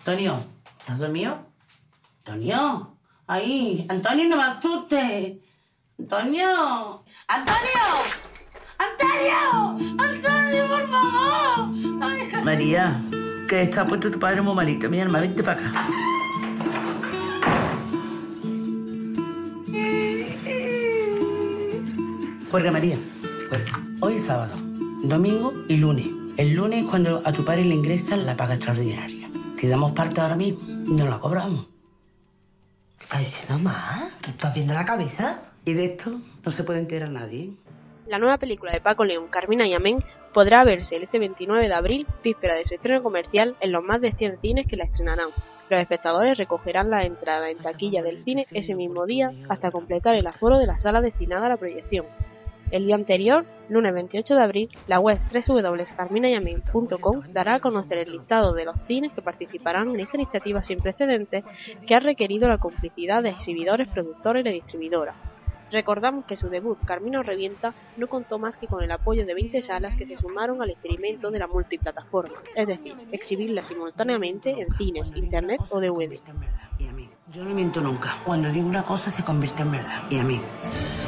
Antonio, ¿estás dormido? Antonio, ahí. Antonio, no me asustes. Antonio. ¡Antonio! ¡Antonio! ¡Antonio, por favor! Ay. María, que está puesto tu padre muy malito. Mi alma, vente para acá. Porque María, hoy es sábado, domingo y lunes. El lunes es cuando a tu padre le ingresan la paga extraordinaria. Si damos parte ahora mismo, no la cobramos. ¿Qué estás diciendo, ma? ¿Tú estás viendo la cabeza? Y de esto no se puede enterar nadie. La nueva película de Paco León, Carmina y Amén, podrá verse este 29 de abril, víspera de su estreno comercial, en los más de 100 cines que la estrenarán. Los espectadores recogerán la entrada en taquilla del cine ese mismo día hasta completar el aforo de la sala destinada a la proyección. El día anterior, lunes 28 de abril, la web www.carminayamin.com dará a conocer el listado de los cines que participarán en esta iniciativa sin precedentes que ha requerido la complicidad de exhibidores, productores y la distribuidora. Recordamos que su debut, Carmina o Revienta, no contó más que con el apoyo de 20 salas que se sumaron al experimento de la multiplataforma, es decir, exhibirla simultáneamente en cines, internet o DVD. Yo no miento nunca. Cuando digo una cosa se convierte en verdad. Y a mí.